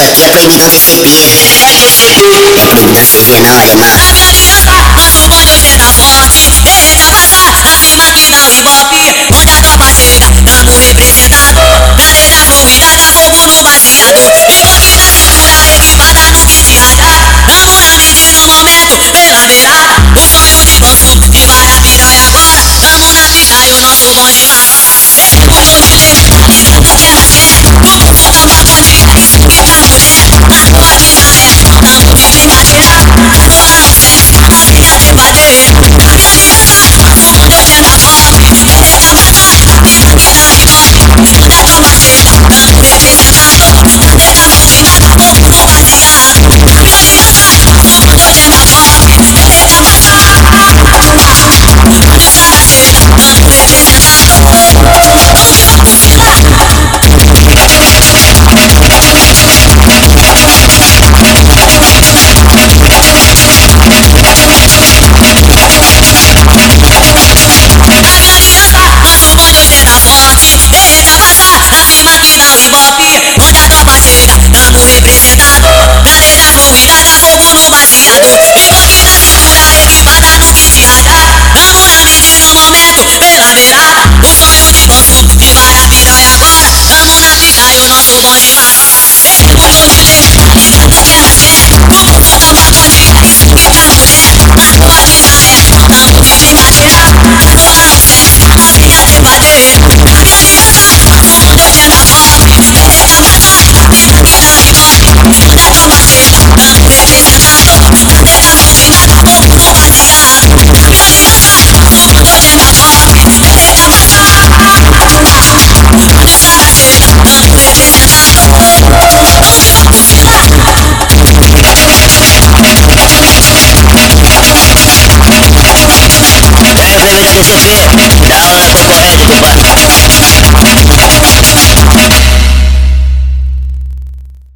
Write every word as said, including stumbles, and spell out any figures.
จะเป็นบริสุทธิ์บริสุทธิ์อยู่นะ